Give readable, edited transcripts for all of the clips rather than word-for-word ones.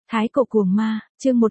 Thái cổ cuồng ma, chương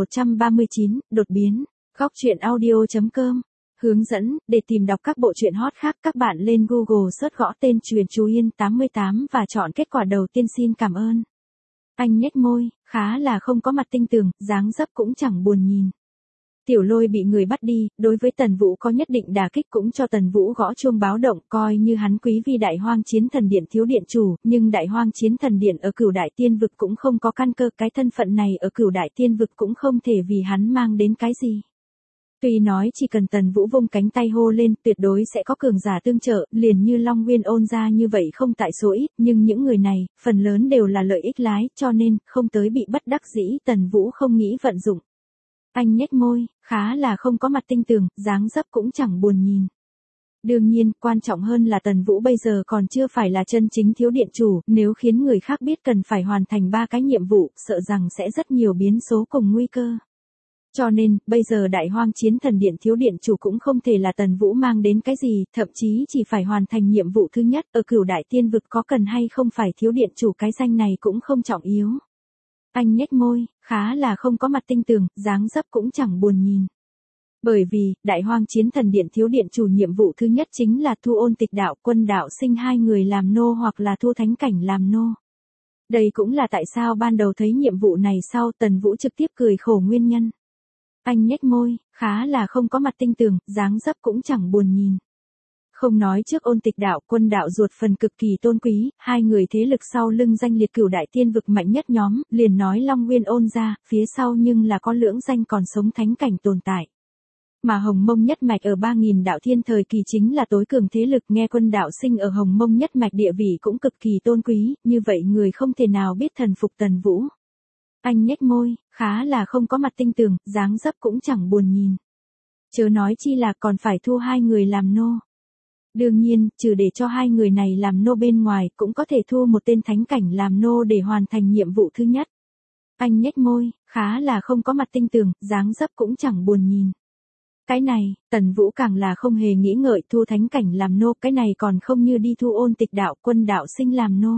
1139, đột biến. Góc truyện audio.com. Hướng dẫn, để tìm đọc các bộ truyện hot khác các bạn lên Google search gõ tên Truyện Chú Yên 88 và chọn kết quả đầu tiên. Xin cảm ơn. Anh nhếch môi, khá là không có mặt tinh tường, dáng dấp cũng chẳng buồn nhìn. Tiểu Lôi bị người bắt đi, đối với Tần Vũ có nhất định đả kích, cũng cho Tần Vũ gõ chuông báo động, coi như hắn quý vi Đại Hoang Chiến Thần Điện thiếu điện chủ, nhưng Đại Hoang Chiến Thần Điện ở Cửu Đại Tiên vực cũng không có căn cơ, cái thân phận này ở Cửu Đại Tiên vực cũng không thể vì hắn mang đến cái gì. Tuy nói chỉ cần Tần Vũ vung cánh tay hô lên, tuyệt đối sẽ có cường giả tương trợ, liền như Long Nguyên Ôn gia như vậy không tại số ít, nhưng những người này, phần lớn đều là lợi ích lái, cho nên, không tới bị bất đắc dĩ, Tần Vũ không nghĩ vận dụng. Anh nhếch môi, khá là không có mặt tinh tường, dáng dấp cũng chẳng buồn nhìn. Đương nhiên, quan trọng hơn là Tần Vũ bây giờ còn chưa phải là chân chính thiếu điện chủ, nếu khiến người khác biết cần phải hoàn thành 3 cái nhiệm vụ, sợ rằng sẽ rất nhiều biến số cùng nguy cơ. Cho nên, bây giờ Đại Hoang Chiến Thần Điện thiếu điện chủ cũng không thể là Tần Vũ mang đến cái gì, thậm chí chỉ phải hoàn thành nhiệm vụ thứ nhất, ở Cửu Đại Tiên vực có cần hay không phải thiếu điện chủ cái danh này cũng không trọng yếu. Anh nhếch môi, khá là không có mặt tinh tường, dáng dấp cũng chẳng buồn nhìn. Bởi vì, Đại Hoang Chiến Thần Điện thiếu điện chủ nhiệm vụ thứ nhất chính là thu Ôn Tịch Đạo, Quân Đạo Sinh hai người làm nô hoặc là thu Thánh Cảnh làm nô. Đây cũng là tại sao ban đầu thấy nhiệm vụ này sau Tần Vũ trực tiếp cười khổ nguyên nhân. Anh nhếch môi, khá là không có mặt tinh tường, dáng dấp cũng chẳng buồn nhìn. Không nói trước Ôn Tịch Đạo, Quân Đạo ruột phần cực kỳ tôn quý, hai người thế lực sau lưng danh liệt Cửu Đại Tiên vực mạnh nhất nhóm, liền nói Long Nguyên Ôn gia, phía sau nhưng là có lưỡng danh còn sống thánh cảnh tồn tại. Mà Hồng Mông nhất mạch ở 3000 đạo thiên thời kỳ chính là tối cường thế lực, nghe Quân Đạo Sinh ở Hồng Mông nhất mạch địa vị cũng cực kỳ tôn quý, như vậy người không thể nào biết thần phục Tần Vũ. Anh nhếch môi, khá là không có mặt tinh tường, dáng dấp cũng chẳng buồn nhìn. Chớ nói chi là còn phải thu hai người làm nô. Đương nhiên, trừ để cho hai người này làm nô bên ngoài, cũng có thể thu một tên thánh cảnh làm nô để hoàn thành nhiệm vụ thứ nhất. Anh nhếch môi, khá là không có mặt tinh tường, dáng dấp cũng chẳng buồn nhìn. Cái này, Tần Vũ càng là không hề nghĩ ngợi thu thánh cảnh làm nô, cái này còn không như đi thu Ôn Tịch Đạo, Quân Đạo Sinh làm nô.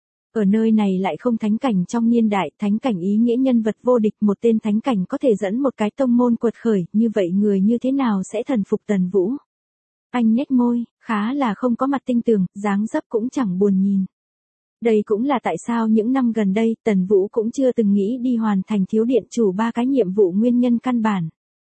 Ở nơi này lại không thánh cảnh trong niên đại, thánh cảnh ý nghĩa nhân vật vô địch, một tên thánh cảnh có thể dẫn một cái tông môn quật khởi, như vậy người như thế nào sẽ thần phục Tần Vũ? Anh nhếch môi, khá là không có mặt tinh tường, dáng dấp cũng chẳng buồn nhìn. Đây cũng là tại sao những năm gần đây, Tần Vũ cũng chưa từng nghĩ đi hoàn thành thiếu điện chủ 3 cái nhiệm vụ nguyên nhân căn bản.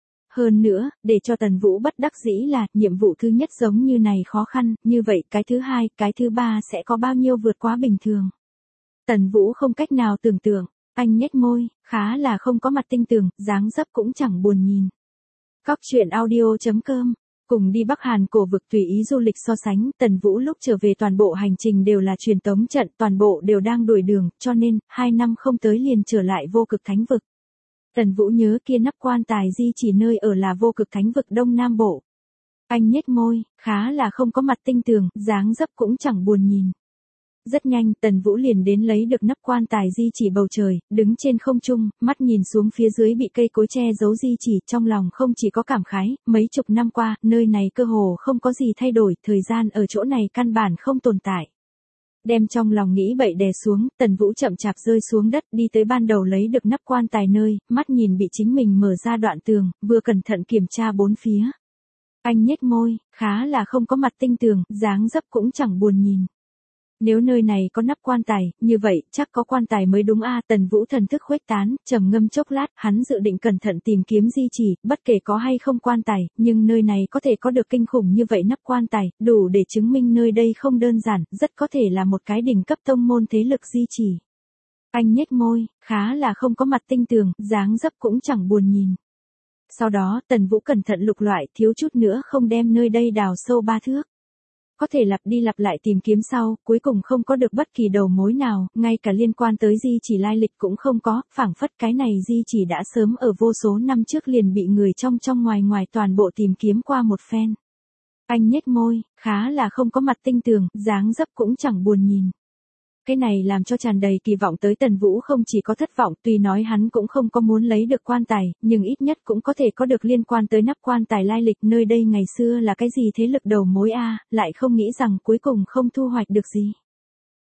Hơn nữa, để cho Tần Vũ bất đắc dĩ là, nhiệm vụ thứ nhất giống như này khó khăn, như vậy cái thứ hai, cái thứ ba sẽ có bao nhiêu vượt quá bình thường. Tần Vũ không cách nào tưởng tượng, anh nhếch môi, khá là không có mặt tinh tường, dáng dấp cũng chẳng buồn nhìn. Góc truyện audio.com. Cùng đi Bắc Hàn cổ vực tùy ý du lịch so sánh, Tần Vũ lúc trở về toàn bộ hành trình đều là truyền tống trận, toàn bộ đều đang đổi đường, cho nên, 2 năm không tới liền trở lại Vô Cực Thánh vực. Tần Vũ nhớ kia nắp quan tài di chỉ nơi ở là Vô Cực Thánh vực Đông Nam Bộ. Anh nhếch môi, khá là không có mặt tinh tường, dáng dấp cũng chẳng buồn nhìn. Rất nhanh, Tần Vũ liền đến lấy được nắp quan tài di chỉ bầu trời, đứng trên không trung, mắt nhìn xuống phía dưới bị cây cối che giấu di chỉ, trong lòng không chỉ có cảm khái, mấy chục năm qua, nơi này cơ hồ không có gì thay đổi, thời gian ở chỗ này căn bản không tồn tại. Đem trong lòng nghĩ bậy đè xuống, Tần Vũ chậm chạp rơi xuống đất, đi tới ban đầu lấy được nắp quan tài nơi, mắt nhìn bị chính mình mở ra đoạn tường, vừa cẩn thận kiểm tra bốn phía. Anh nhếch môi, khá là không có mặt tinh tường, dáng dấp cũng chẳng buồn nhìn. Nếu nơi này có nắp quan tài, như vậy, chắc có quan tài mới đúng a. Tần Vũ thần thức khuếch tán, trầm ngâm chốc lát, hắn dự định cẩn thận tìm kiếm di chỉ, bất kể có hay không quan tài, nhưng nơi này có thể có được kinh khủng như vậy nắp quan tài, đủ để chứng minh nơi đây không đơn giản, rất có thể là một cái đỉnh cấp tông môn thế lực di chỉ. Anh nhếch môi, khá là không có mặt tinh tường, dáng dấp cũng chẳng buồn nhìn. Sau đó, Tần Vũ cẩn thận lục loại, thiếu chút nữa không đem nơi đây đào sâu 3 thước. Có thể lặp đi lặp lại tìm kiếm sau, cuối cùng không có được bất kỳ đầu mối nào, ngay cả liên quan tới di chỉ lai lịch cũng không có, phảng phất cái này di chỉ đã sớm ở vô số năm trước liền bị người trong ngoài ngoài toàn bộ tìm kiếm qua một phen. Anh nhếch môi, khá là không có mặt tinh tường, dáng dấp cũng chẳng buồn nhìn. Cái này làm cho tràn đầy kỳ vọng tới Tần Vũ không chỉ có thất vọng, tuy nói hắn cũng không có muốn lấy được quan tài, nhưng ít nhất cũng có thể có được liên quan tới nắp quan tài lai lịch nơi đây ngày xưa là cái gì thế lực đầu mối a, lại không nghĩ rằng cuối cùng không thu hoạch được gì.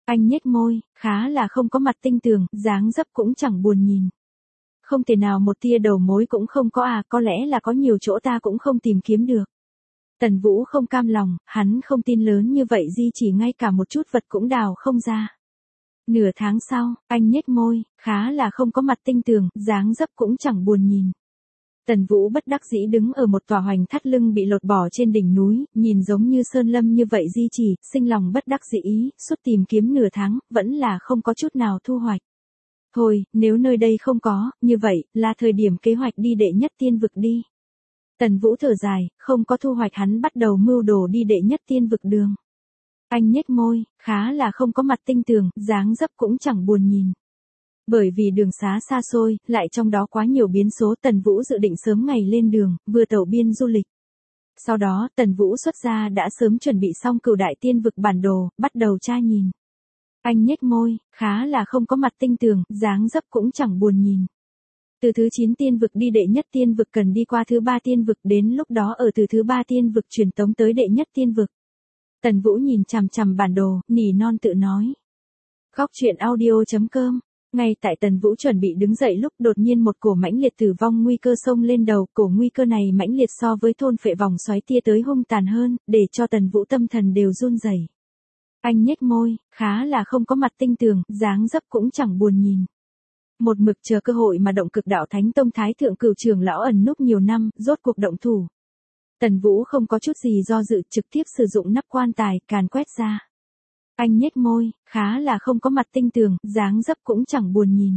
Anh nhếch môi, khá là không có mặt tinh tường, dáng dấp cũng chẳng buồn nhìn. Không thể nào một tia đầu mối cũng không có à, có lẽ là có nhiều chỗ ta cũng không tìm kiếm được. Tần Vũ không cam lòng, hắn không tin lớn như vậy Di chỉ ngay cả một chút vật cũng đào không ra. Nửa tháng sau, anh nhếch môi, khá là không có mặt tinh tường, dáng dấp cũng chẳng buồn nhìn. Tần Vũ bất đắc dĩ đứng ở một tòa hoành thắt lưng bị lột bỏ trên đỉnh núi, nhìn giống như sơn lâm như vậy Di chỉ, sinh lòng bất đắc dĩ, suốt tìm kiếm nửa tháng, vẫn là không có chút nào thu hoạch. Thôi, nếu nơi đây không có, như vậy, là thời điểm kế hoạch đi đệ nhất tiên vực đi. Tần Vũ thở dài, không có thu hoạch hắn bắt đầu mưu đồ đi đệ nhất tiên vực đường. Anh nhếch môi, khá là không có mặt tinh tường, dáng dấp cũng chẳng buồn nhìn. Bởi vì đường xá xa xôi, lại trong đó quá nhiều biến số, Tần Vũ dự định sớm ngày lên đường, vừa tẩu biên du lịch. Sau đó, Tần Vũ xuất ra đã sớm chuẩn bị xong Cửu Đại Tiên Vực bản đồ, bắt đầu tra nhìn. Anh nhếch môi, khá là không có mặt tinh tường, dáng dấp cũng chẳng buồn nhìn. Từ thứ 9 tiên vực đi đệ nhất tiên vực cần đi qua thứ 3 tiên vực, đến lúc đó ở từ thứ 3 tiên vực truyền tống tới đệ nhất tiên vực. Tần Vũ nhìn chằm chằm bản đồ, nỉ non tự nói. Góc truyện audio.com. Ngay tại Tần Vũ chuẩn bị đứng dậy lúc đột nhiên một cổ mãnh liệt tử vong nguy cơ xông lên đầu, cổ nguy cơ này mãnh liệt so với thôn phệ vòng xoáy tia tới hung tàn hơn, để cho Tần Vũ tâm thần đều run rẩy. Anh nhếch môi, khá là không có mặt tinh tường, dáng dấp cũng chẳng buồn nhìn. Một mực chờ cơ hội mà động Cực Đạo Thánh Tông Thái thượng Cửu trưởng lão ẩn núp nhiều năm, rốt cuộc động thủ. Tần Vũ không có chút gì do dự, trực tiếp sử dụng nắp quan tài, càn quét ra. Anh nhếch môi, khá là không có mặt tinh tường, dáng dấp cũng chẳng buồn nhìn.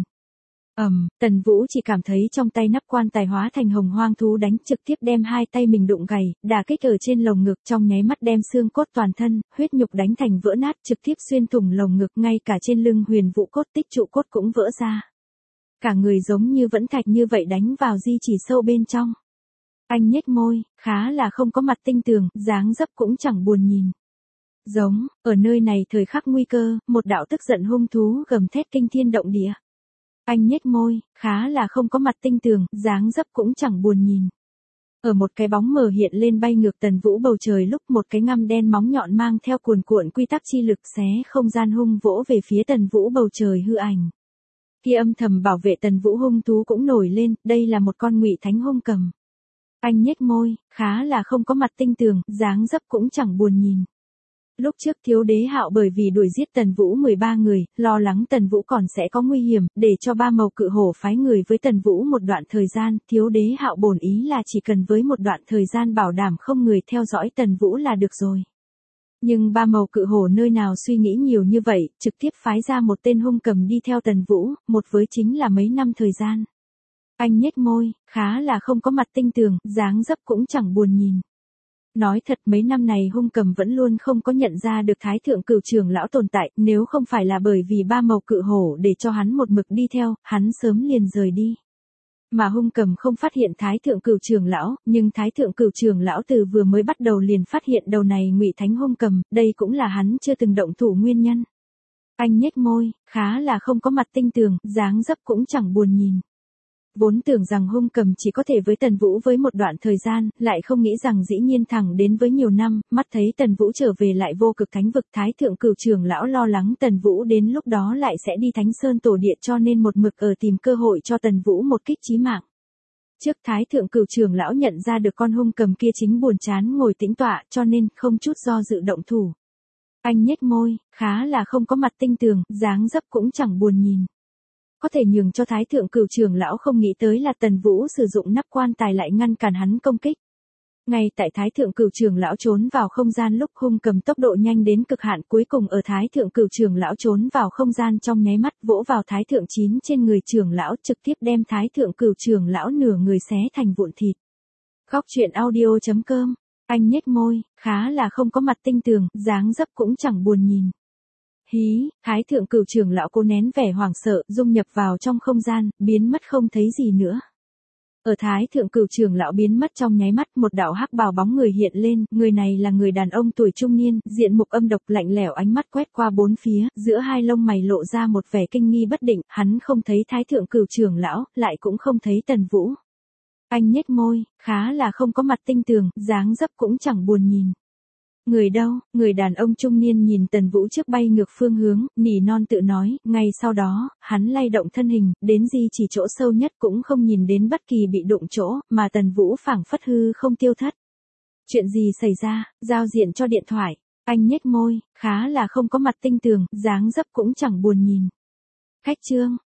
Tần Vũ chỉ cảm thấy trong tay nắp quan tài hóa thành hồng hoang thú đánh, trực tiếp đem hai tay mình đụng gầy, đả kích ở trên lồng ngực, trong nháy mắt đem xương cốt toàn thân, huyết nhục đánh thành vỡ nát, trực tiếp xuyên thủng lồng ngực, ngay cả trên lưng huyền vũ cốt tích trụ cốt cũng vỡ ra. Cả người giống như vẫn thạch như vậy đánh vào Di chỉ sâu bên trong. Anh nhếch môi, khá là không có mặt tinh tường, dáng dấp cũng chẳng buồn nhìn. Giống, ở nơi này thời khắc nguy cơ, một đạo tức giận hung thú gầm thét kinh thiên động địa. Anh nhếch môi, khá là không có mặt tinh tường, dáng dấp cũng chẳng buồn nhìn. Ở một cái bóng mờ hiện lên bay ngược Tần Vũ bầu trời lúc một cái ngăm đen móng nhọn mang theo cuồn cuộn quy tắc chi lực xé không gian hung vỗ về phía Tần Vũ bầu trời hư ảnh. Kia âm thầm bảo vệ Tần Vũ hung thú cũng nổi lên, đây là một con ngụy thánh hung cầm. Anh nhếch môi, khá là không có mặt tinh tường, dáng dấp cũng chẳng buồn nhìn. Lúc trước Thiếu Đế Hạo bởi vì đuổi giết Tần Vũ 13 người, lo lắng Tần Vũ còn sẽ có nguy hiểm, để cho Ba Màu Cự Hổ phái người với Tần Vũ một đoạn thời gian, Thiếu Đế Hạo bổn ý là chỉ cần với một đoạn thời gian bảo đảm không người theo dõi Tần Vũ là được rồi. Nhưng Ba Màu Cự Hổ nơi nào suy nghĩ nhiều như vậy, trực tiếp phái ra một tên hung cầm đi theo Tần Vũ, một với chính là mấy năm thời gian. Anh nhếch môi, khá là không có mặt tinh tường, dáng dấp cũng chẳng buồn nhìn. Nói thật mấy năm này hung cầm vẫn luôn không có nhận ra được Thái thượng Cửu trưởng lão tồn tại, nếu không phải là bởi vì Ba Màu Cự Hổ để cho hắn một mực đi theo, hắn sớm liền rời đi. Mà hung cầm không phát hiện Thái thượng Cửu trưởng lão, nhưng Thái thượng Cửu trưởng lão từ vừa mới bắt đầu liền phát hiện đầu này ngụy thánh hung cầm, đây cũng là hắn chưa từng động thủ nguyên nhân. Anh nhếch môi, khá là không có mặt tinh tường, dáng dấp cũng chẳng buồn nhìn. Vốn tưởng rằng hung cầm chỉ có thể với Tần Vũ với một đoạn thời gian, lại không nghĩ rằng dĩ nhiên thẳng đến với nhiều năm, mắt thấy Tần Vũ trở về lại vô cực thánh vực, Thái thượng Cửu trưởng lão lo lắng Tần Vũ đến lúc đó lại sẽ đi Thánh Sơn tổ địa, cho nên một mực ở tìm cơ hội cho Tần Vũ một kích chí mạng. Trước Thái thượng Cửu trưởng lão nhận ra được con hung cầm kia chính buồn chán ngồi tĩnh tọa, cho nên không chút do dự động thủ. Anh nhếch môi, khá là không có mặt tinh tường, dáng dấp cũng chẳng buồn nhìn. Có thể nhường cho Thái thượng Cửu trưởng lão không nghĩ tới là Tần Vũ sử dụng nắp quan tài lại ngăn cản hắn công kích. Ngay tại Thái thượng Cửu trưởng lão trốn vào không gian lúc hung cầm tốc độ nhanh đến cực hạn, cuối cùng ở Thái thượng Cửu trưởng lão trốn vào không gian trong nháy mắt vỗ vào Thái thượng 9 trên người trưởng lão, trực tiếp đem Thái thượng Cửu trưởng lão nửa người xé thành vụn thịt. Góc truyện audio.com. Anh nhếch môi, khá là không có mặt tinh tường, dáng dấp cũng chẳng buồn nhìn. Hí, Thái thượng Cửu trưởng lão cố nén vẻ hoảng sợ, dung nhập vào trong không gian, biến mất không thấy gì nữa. Ở Thái thượng Cửu trưởng lão biến mất trong nháy mắt, một đạo hắc bào bóng người hiện lên, người này là người đàn ông tuổi trung niên, diện mục âm độc lạnh lẽo, ánh mắt quét qua bốn phía, giữa hai lông mày lộ ra một vẻ kinh nghi bất định, hắn không thấy Thái thượng Cửu trưởng lão, lại cũng không thấy Tần Vũ. Anh nhếch môi, khá là không có mặt tinh tường, dáng dấp cũng chẳng buồn nhìn. Người đâu? Người đàn ông trung niên nhìn Tần Vũ trước bay ngược phương hướng, nỉ non tự nói, ngay sau đó, hắn lay động thân hình, đến di chỉ chỗ sâu nhất cũng không nhìn đến bất kỳ bị đụng chỗ, mà Tần Vũ phảng phất hư không tiêu thất. Chuyện gì xảy ra? Giao diện cho điện thoại. Anh nhếch môi, khá là không có mặt tinh tường, dáng dấp cũng chẳng buồn nhìn. Khách trương,